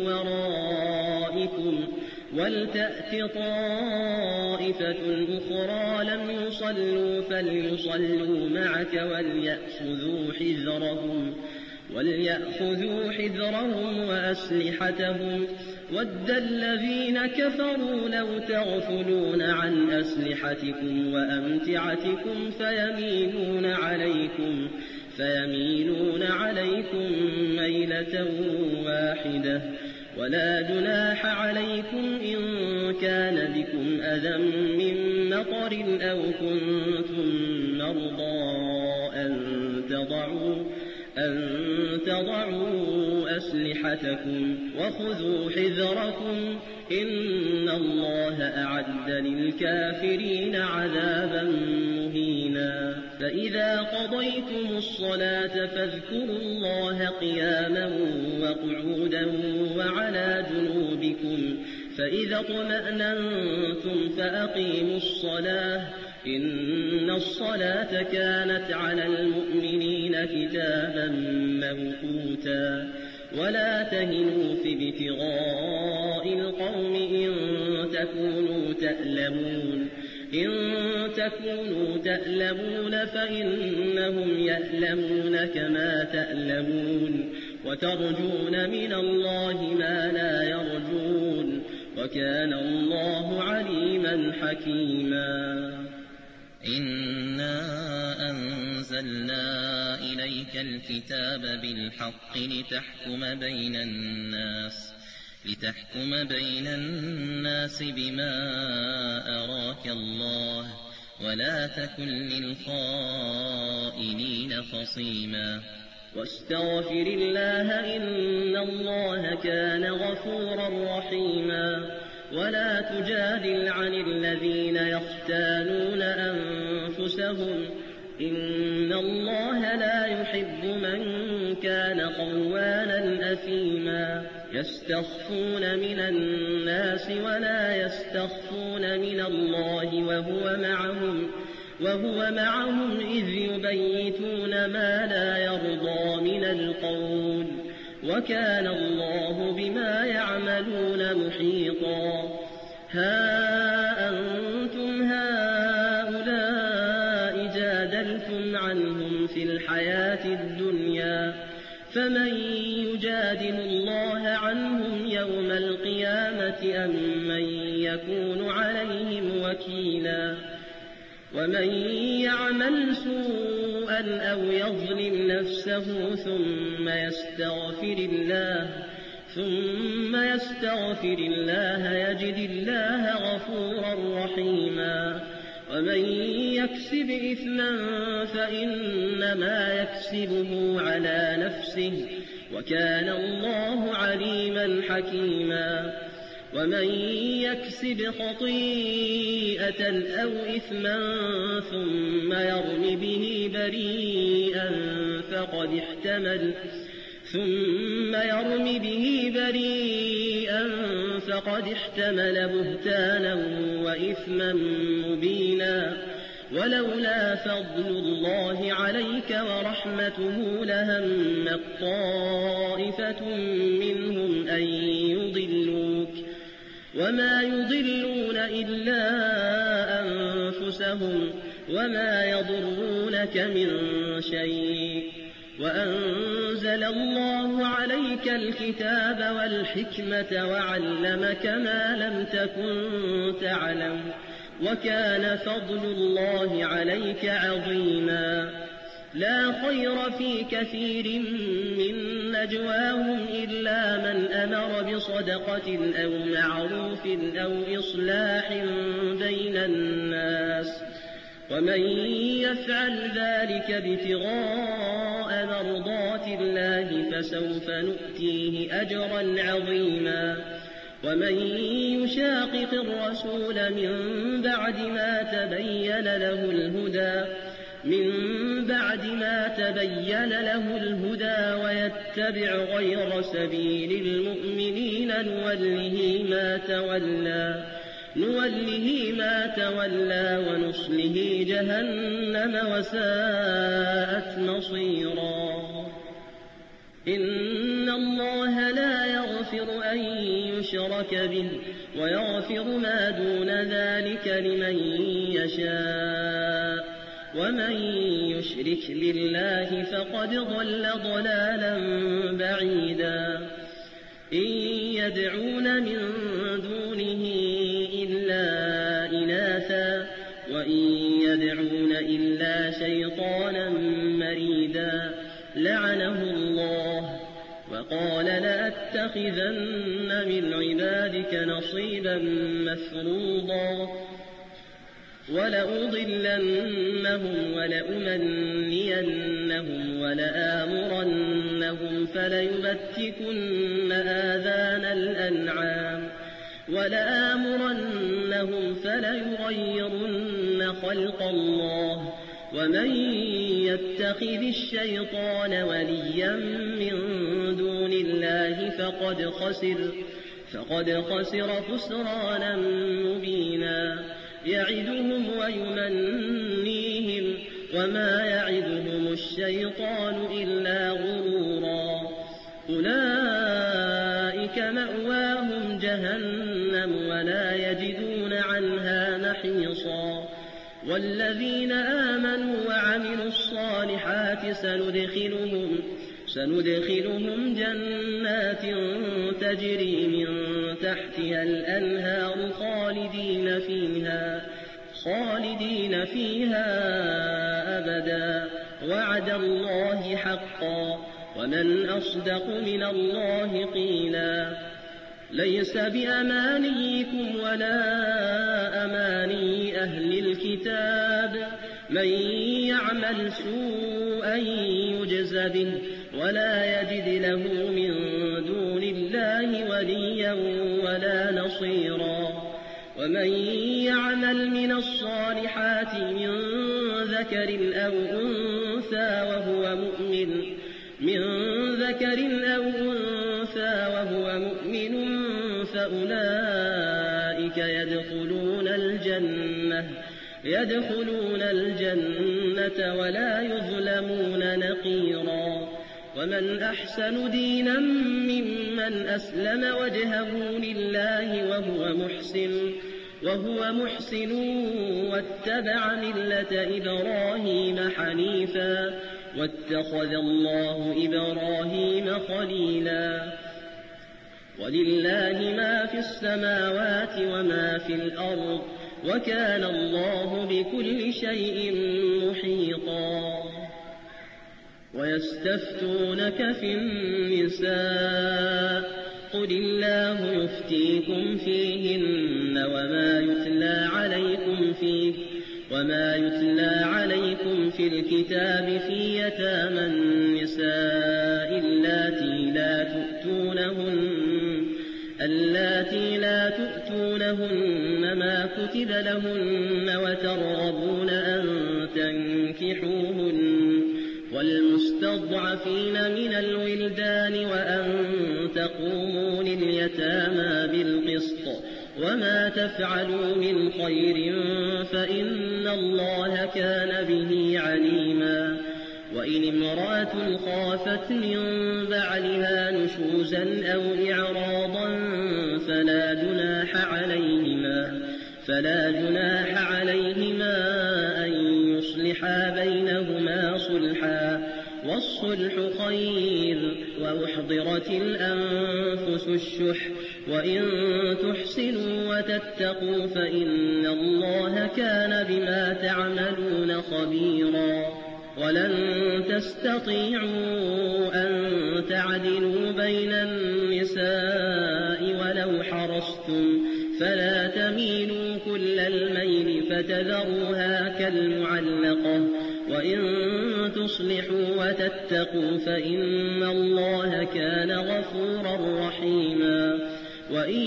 ورائكم ولتأت طائفة أخرى لم يصلوا فليصلوا معك وليأخذوا حذرهم وليأخذوا حذرهم وأسلحتهم ود الذين كفروا لو تغفلون عن أسلحتكم وأمتعتكم فيميلون عليكم فيميلون عليكم ميلة واحدة ولا جناح عليكم إن كان بكم أذى من مطر أو كنتم مرضى أن تضعوا أن تضعوا أسلحتكم وخذوا حذركم إن الله أعد للكافرين عذابا مهينا فإذا قضيتم الصلاة فاذكروا الله قياما وقعودا وعلى جنوبكم فإذا اطمأننتم فأقيموا الصلاة إن الصلاة كانت على المؤمنين كتابا موقوتا ولا تهنوا في ابتغاء القوم إن تكونوا تألمون إن تكونوا تألمون فإنهم يألمون كما تألمون وترجون من الله ما لا يرجون وكان الله عليما حكيما إنا أنزلنا إليك الكتاب بالحق لتحكم بين الناس لتحكم بين الناس بما أراك الله ولا تكن للخائنين خصيما واستغفر الله إن الله كان غفورا رحيما ولا تجادل عن الذين يختانون أنفسهم إن الله لا يحب من كان قوانا أثيما يستخفون من الناس ولا يستخفون من الله وهو معهم وهو معهم إذ يبيتون ما لا يرضى من القول وكان الله بما يعملون محيطا ها أنتم هؤلاء جادلتم عنهم في الحياة الدنيا فمن يجادل الله عنهم يوم القيامة أم من يكون عليهم وكيلا ومن يعمل سوءا أو يظلم نفسه ثم يستغفر الله ثم يستغفر الله يجد الله غفورا رحيما ومن يكسب إثما فإنما يكسبه على نفسه وكان الله عليما حكيما ومن يكسب خطيئة أو إثما ثم يرم به بريئا فقد احتمل ثم يرم به بريئا فقد احتمل بهتانا وإثما مبينا ولولا فضل الله عليك ورحمته لهمت طائفة منهم أن يضلوك وما يضلون إلا أنفسهم وما يضرونك من شيء وأنزل الله عليك الكتاب والحكمة وعلمك ما لم تكن تعلم وكان فضل الله عليك عظيما لا خير في كثير من نجواهم إلا من أمر بصدقة أو معروف أو إصلاح بين الناس ومن يفعل ذلك ابتغاء مرضات الله فسوف نؤتيه أجرا عظيما ومن يشاقق الرسول من بعد ما تبين له الهدى من بعد ما تبين له الهدى ويتبع غير سبيل المؤمنين نوله ما تولى نوله ما تولى ونصله جهنم وساءت مصيرا إن الله لا يغفر أن يشرك به ويغفر ما دون ذلك لمن يشاء ومن يشرك بالله فقد ضل ضلالا بعيدا إن يدعون من دونه إلا إناثا وإن يدعون إلا شيطانا مريدا لعنه الله وقال لأتخذن من عبادك نصيبا مفروضا ولأضلنهم ولأمنينهم ولآمرنهم فليبتكن آذان الأنعام ولآمرنهم فليغيرن خلق الله ومن يتخذ الشيطان وليا من دون الله فقد خسر فقد خسر خسرانا مبينا يعدهم ويمنيهم وما يعدهم الشيطان إلا غرورا أولئك مأواهم جهنم ولا يجدون عنها محيصا والذين آمنوا وعملوا الصالحات سندخلهم سندخلهم جنات تجري من تحتها الأنهار خالدين فيها خالدين فيها أبدا وعد الله حقا ومن أصدق من الله قيلا ليس بأمانيكم ولا أماني أهل الكتاب من يعمل سوءا يجز به ولا يجد له من دون الله وليا ولا نصيرا ومن يعمل من الصالحات من ذكر أو أنثى وهو مؤمن من ذكر أو أنثى وهو مؤمن فأولئك يدخلون الجنة يدخلون الجنة ولا يظلمون نقيرا ومن أحسن دينا ممن أسلم وجهه لله وهو محسن وهو محسن واتبع ملة إبراهيم حنيفا واتخذ الله إبراهيم خليلا ولله ما في السماوات وما في الأرض وكان الله بكل شيء محيطا ويستفتونك في النساء قل الله يفتيكم فيهن وما يتلى عليكم فيه وما يتلى عليكم في الكتاب في يتامى النساء اللاتي لا تؤتونهن اللاتي لا تؤتونهن ما كتب لهن وترغبون أن تنكحوهن والمستضعفين من الولدان وأن تقوموا لليتامى بالقسط وما تفعلوا من خير فإن الله كان به عليما. وإن امرأة خافت من بعلها نشوزا أو إعراضا فلا جناح عليهما فلا جناح عليهما أن يصلحا بينهما صلحا والصلح خير وأحضرت الأنفس الشح وإن تحسنوا وتتقوا فإن الله كان بما تعملون خبيرا. ولن تستطيعوا أن تعدلوا بين النساء ولو حرصتم فلا تميلوا كل الميل فتذروها كالمعلقة وإن تصلحوا وتتقوا فإن الله كان غفورا رحيما. وإن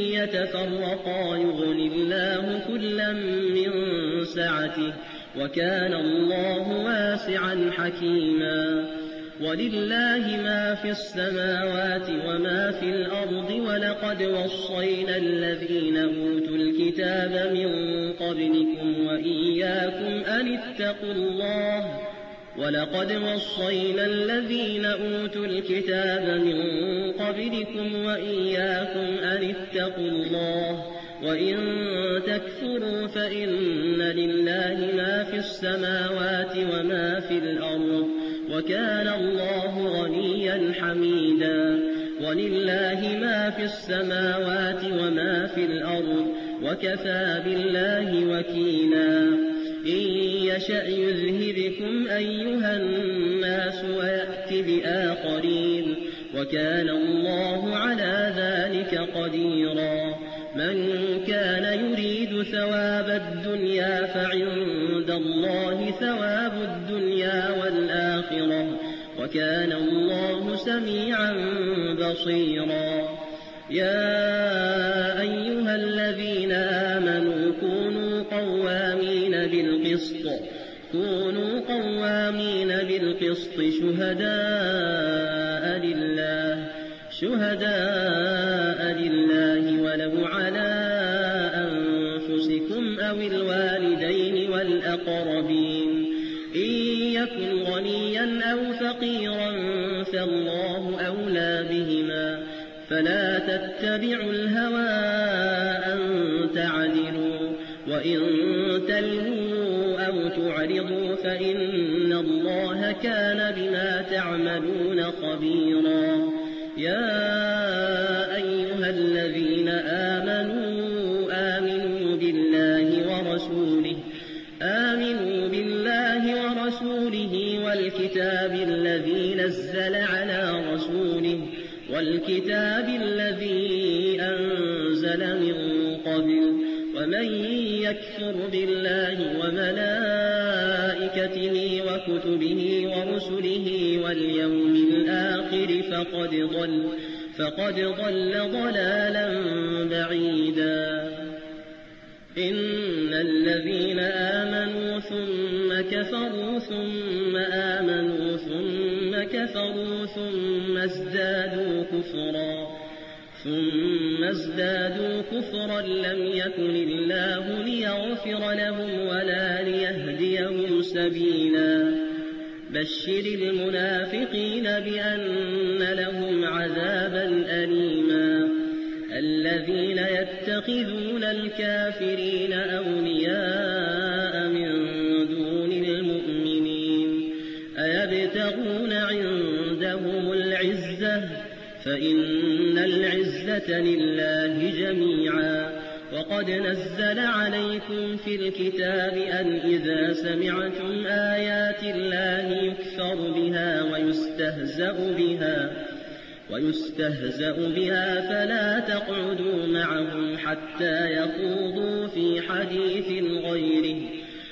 يتفرقا يغني الله كلا من سعته وكان الله واسعا حكيما. ولله ما في السماوات وما في الأرض ولقد وصينا الذين أوتوا الكتاب من قبلكم وإياكم أن اتقوا الله ولقد وصينا الذين أوتوا الكتاب من قبلكم وإياكم أن اتقوا الله وإن تكفروا فإن لله ما في السماوات وما في الأرض وكان الله غنيا حميدا. ولله ما في السماوات وما في الأرض وكفى بالله وكيلا. إن يشأ يذهبكم أيها الناس ويأت بآخرين وكان الله على ذلك قديرا. من كان يريد ثواب الدنيا فعند الله ثواب الدنيا والآخرة وكان الله سميعا بصيرا. يا أيها الذين آمنوا كونوا قوامين بالقسط كونوا قوامين بالقسط شهداء لله شهداء لله ولو على أنفسكم أو الوالدين والأقربين إن يكن غنيا أو فقيرا فالله أولى بهما فلا تتبعوا الهوى أن تعدلوا وإن تلووا أو تعرضوا فإن الله كان بما تعملون خبيرا. يا أيها الذين آمنوا آمنوا بالله ورسوله آمنوا بالله ورسوله والكتاب الذي نزل على رسوله والكتاب الذي أنزل من قبل ومن يكفر بالله وملائكته وكتبه ورسله واليوم الآخر فقد ضل فقد ضل ضلالا بعيدا. إن الذين آمنوا ثم كفروا ثم آمنوا ثم كفروا ثم ازدادوا كفرا ثم ازدادوا كفرا لم يكن الله ليغفر لهم ولا ليهديهم سبيلا. بشر المنافقين بأن لهم عذابا أليما. الذين يتخذون الكافرين أولياء من دون المؤمنين أيبتغون عندهم العزة فإن العزة لله جميعا. وقد نزل عليكم في الكتاب أن إذا سمعتم آيات الله يكفر بها ويستهزأ بها ويستهزأ بها فلا تقعدوا معهم حتى يخوضوا في حديث غيره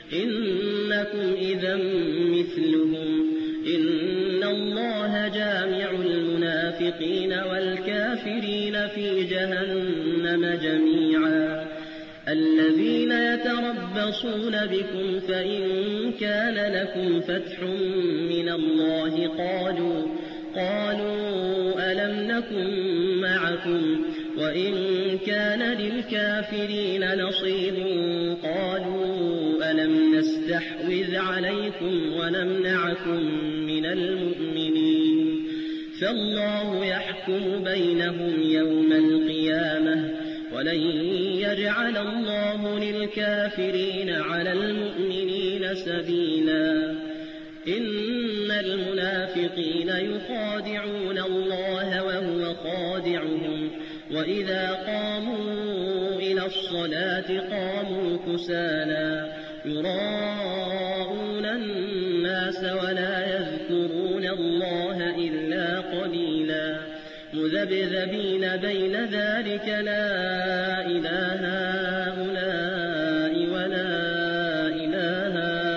إنكم إذا مثلهم إن الله جامع المنافقين والكافرين في جهنم جميعا الذين يتربصون بكم فإن كان لكم فتح من الله قالوا قالوا ألم نكن معكم وإن كان للكافرين نصيب قالوا ألم نستحوذ عليكم ونمنعكم من المؤمنين فالله يحكم بينهم يوم القيامة ولن يجعل الله للكافرين على المؤمنين سبيلا إن المنافقين يخادعون الله وهو خادعهم وإذا قاموا إلى الصلاة قاموا كسالى يراءون الناس ولا يذكرون الله إلا قليلا مذبذبين بين ذلك لا إله هؤلاء ولا إله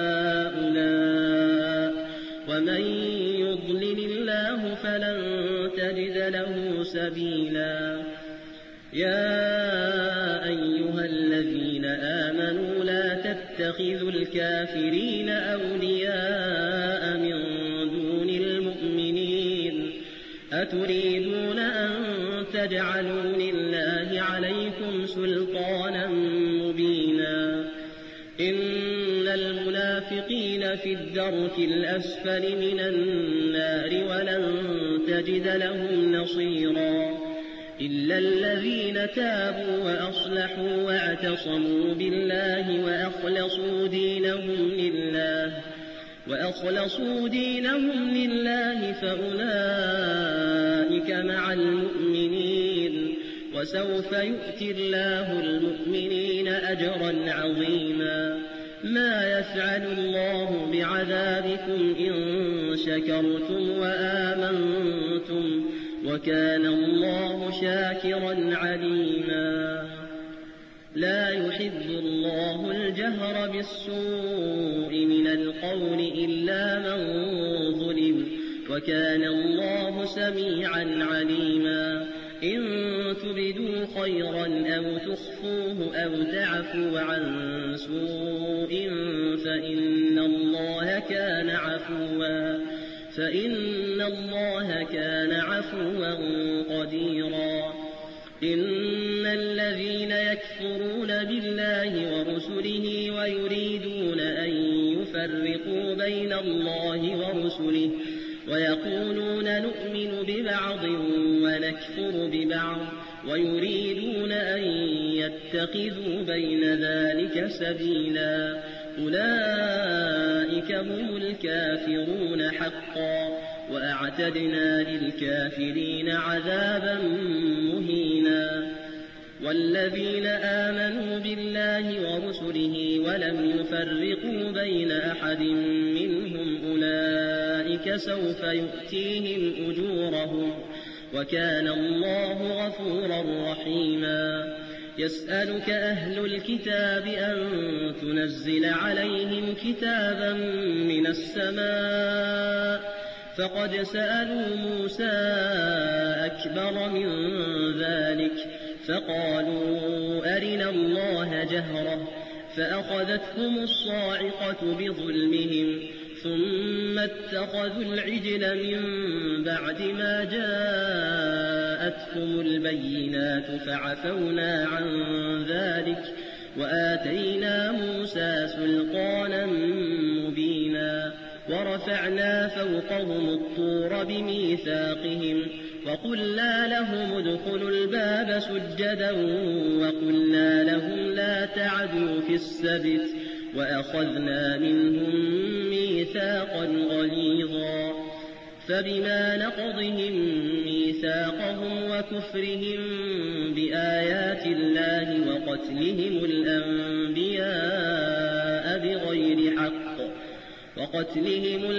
هؤلاء ومن يضلل الله فلن تجد له سبيلا يا أيها الذين آمنوا لا تتخذوا الكافرين أولياء من دون المؤمنين أتريدون أن تجعلوا لله عليكم سلطانا مبينا إن المنافقين في الدرك الأسفل من النار ولن تجد لهم نصيرا إلا الذين تابوا وأصلحوا واعتصموا بالله وأخلصوا دينهم لله وأخلصوا دينهم لله فأولئك مع المؤمنين وسوف يؤتي الله المؤمنين أجرا عظيما ما يفعل الله بعذابكم إن شكرتم وآمنتم وكان الله شاكرا عليما لا يحب الله الجهر بالسوء من القول إلا من ظلم وكان الله سميعا عليما إن تبدوا خيرا أو تخفوه أو تعفوا عن سوء فإن الله كان عفوا فإن الله كان عفوا قديرا إن الذين يكفرون بالله ورسله ويريدون أن يفرقوا بين الله ورسله ويقولون نؤمن ببعض ونكفر ببعض ويريدون أن يتخذوا بين ذلك سبيلا أولئك هم الكافرون حقا وأعتدنا للكافرين عذابا مهينا والذين آمنوا بالله ورسله ولم يفرقوا بين أحد منهم أولئك سوف يؤتيهم أجورهم وكان الله غفورا رحيما يسألك أهل الكتاب أن تنزل عليهم كتابا من السماء فقد سألوا موسى أكبر من ذلك فقالوا أرنا الله جهرة فأخذتهم الصاعقة بظلمهم ثم اتخذوا العجل من بعد ما جاءتهم البينات فعفونا عن ذلك وآتينا موسى سلطانا مبينا ورفعنا فوقهم الطور بميثاقهم وقلنا لهم ادخلوا الباب سجدا وقلنا لهم لا تعدوا في السبت وأخذنا منهم ميثاقا غليظا فبما نقضهم ميثاقهم وكفرهم بآيات الله وقتلهم الأنبياء بغير حق وقتلهم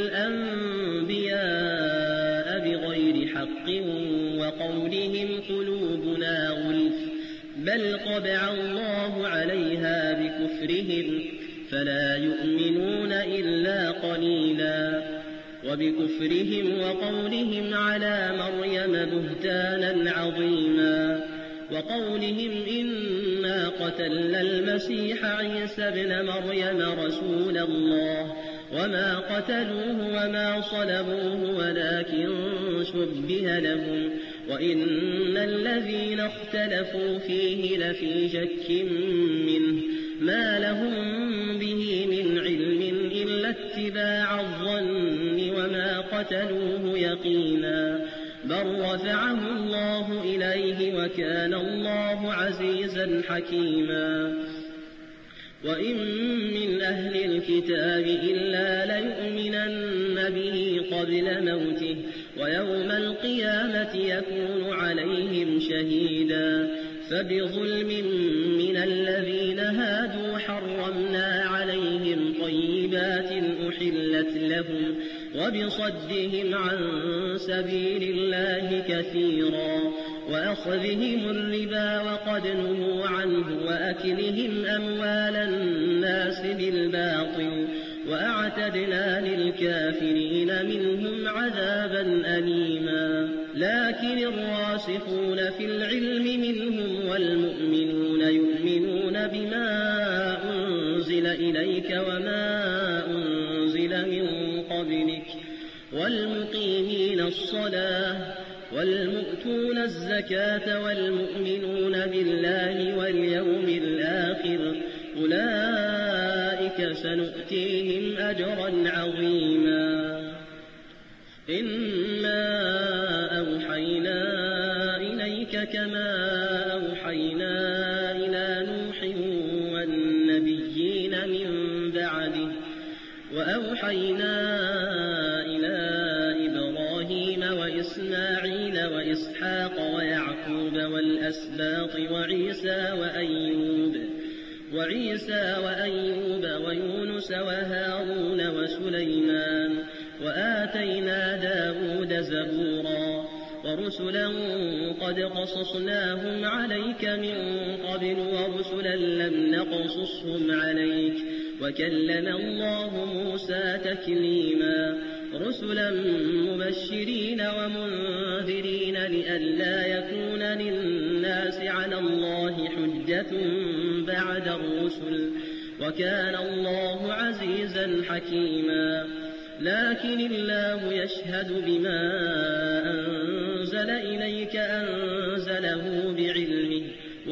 الأنبياء بغير حق وقولهم قلوبنا غلف بل طبع الله عليها بكفرهم فلا يؤمنون إلا قليلا. وبكفرهم وقولهم على مريم بهتانا عظيما، وقولهم إنا قتلنا المسيح عيسى ابن مريم رسول الله وما قتلوه وما صلبوه ولكن شبه لهم وإن الذين اختلفوا فيه لفي شك منه ما لهم به من علم إلا اتباع الظن وما قتلوه يقينا، بل رفعه الله إليه وكان الله عزيزا حكيما. وإن من أهل الكتاب إلا ليؤمنن به قبل موته ويوم القيامة يكون عليهم شهيدا. فبظلم من الذين هادوا حرمنا عليهم طيبات أحلت لهم وبصدهم عن سبيل الله كثيرا وأخذهم الربا وقد نهوا عنه وأكلهم أموال الناس بالباطل وأعتدنا للكافرين منهم عذابا أليما. لكن الراسخون في العلم منهم والمؤمنون يؤمنون بما أنزل إليك وما أنزل من قبلك والمقيمين الصلاة والمؤتون الزكاة والمؤمنون بالله واليوم الآخر أولئك سنؤتيهم أجرا عظيما. إنا أوحينا إليك كما أوحينا إلى نوح والنبيين من بعده وأوحينا إلى إبراهيم وإسماعيل وإسحاق ويعقوب والأسباط وعيسى وأيوب وعيسى وأيوب ويونس وهارون وسليمان وآتينا داود زبورا ورسلا قد قصصناهم عليك من قبل ورسلا لم نقصصهم عليك وكلم الله موسى تكليما. رسلا مبشرين ومنذرين لئلا يكون للناس على الله حجة بعد الرسل وكان الله عزيزا حكيما. لكن الله يشهد بما أنزل إليك أنزله بعلمه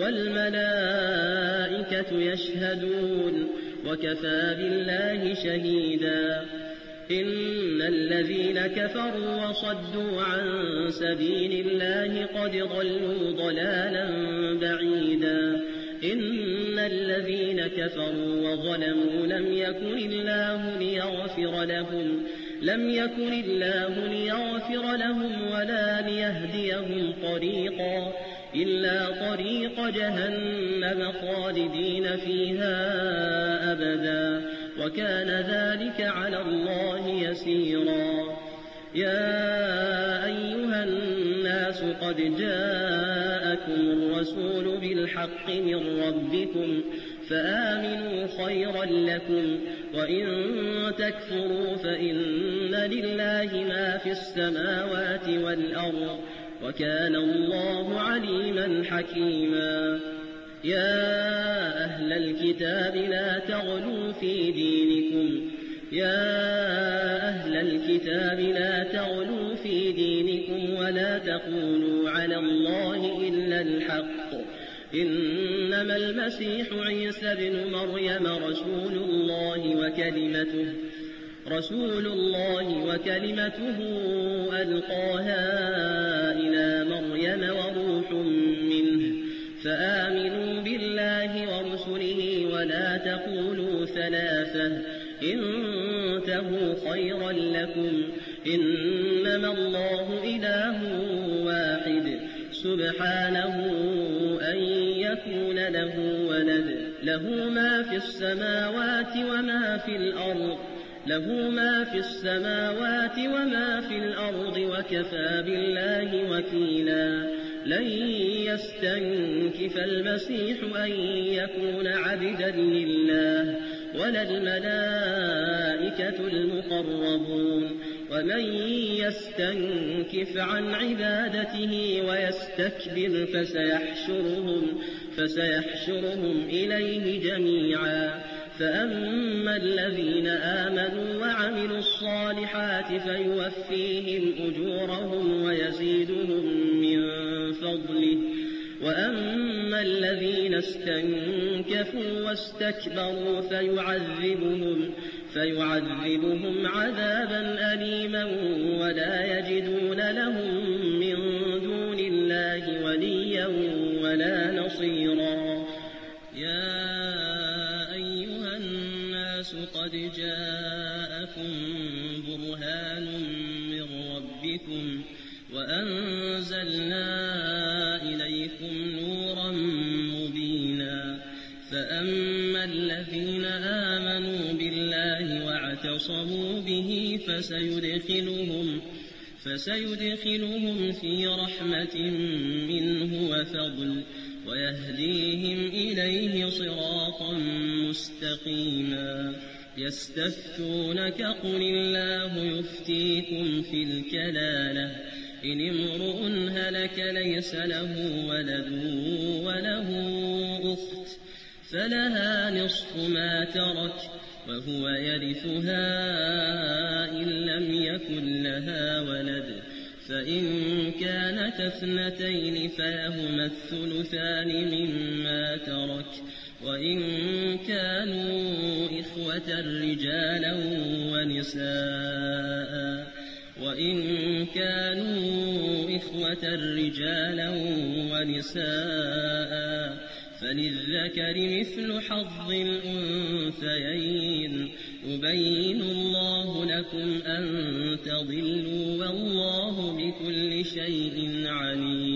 والملائكة يشهدون وكفى بالله شهيدا. إن الذين كفروا وصدوا عن سبيل الله قد ضلوا ضلالا بعيدا. إن الذين كفروا وظلموا لم يكن الله ليغفر لهم لم يكن الله ليغفر لهم ولا ليهديهم طريقا إلا طريق جهنم خالدين فيها أبدا وكان ذلك على الله يسيرا. يا أيها الناس قد جاءكم الرسول بالحق من ربكم فآمنوا خيرا لكم وإن تكفروا فإن لله ما في السماوات والأرض وكان الله عليما حكيما. يا أهل الكتاب لا تغلوا في دينكم يا أهل الكتاب لا تغلوا في دينكم ولا تقولوا على الله إلا الحق إنما المسيح عيسى ابن مريم رسول الله وكلمته رسول الله وكلمته ألقاها إلى مريم وروح منه فآمنوا بالله ورسله ولا تقولوا ثلاثة انتهوا خيرا لكم إنما الله إله واحد سبحانه أن يكون له ولد له ما في السماوات وما في الأرض له ما في السماوات وما في الأرض وكفى بالله وكيلا. لن يستنكف المسيح أن يكون عبدا لله ولا الملائكة المقربون ومن يستنكف عن عبادته ويستكبر فسيحشرهم, فسيحشرهم إليه جميعا فأما الذين آمنوا وعملوا الصالحات فيوفيهم أجورهم ويزيدهم من فضله وأما الذين استنكفوا واستكبروا فيعذبهم, فيعذبهم عذابا أليما ولا يجدون لهم من دون الله وليا ولا نصيرا. يا أيها الناس قد جاءكم برهان من ربكم وأنزلنا إليكم نورا مبينا فأما الذين آمنوا بالله واعتصموا به فسيدخلهم, فسيدخلهم في رحمة منه وفضل ويهديهم إليه صراطا مستقيما. يستفتونك قل الله يفتيكم في الكلالة إن امرؤ هلك ليس له ولد وله أخت فلها نصف ما ترك وهو يرثها إن لم يكن لها ولد فإن كانت اثنتين فلهما الثلثان مما ترك وإن كانوا إخوة رجالا ونساء وإن كانوا إخوة رجالا ونساء فللذكر مثل حظ الأنثيين يبين الله لكم أن تضلوا والله بكل شيء عليم.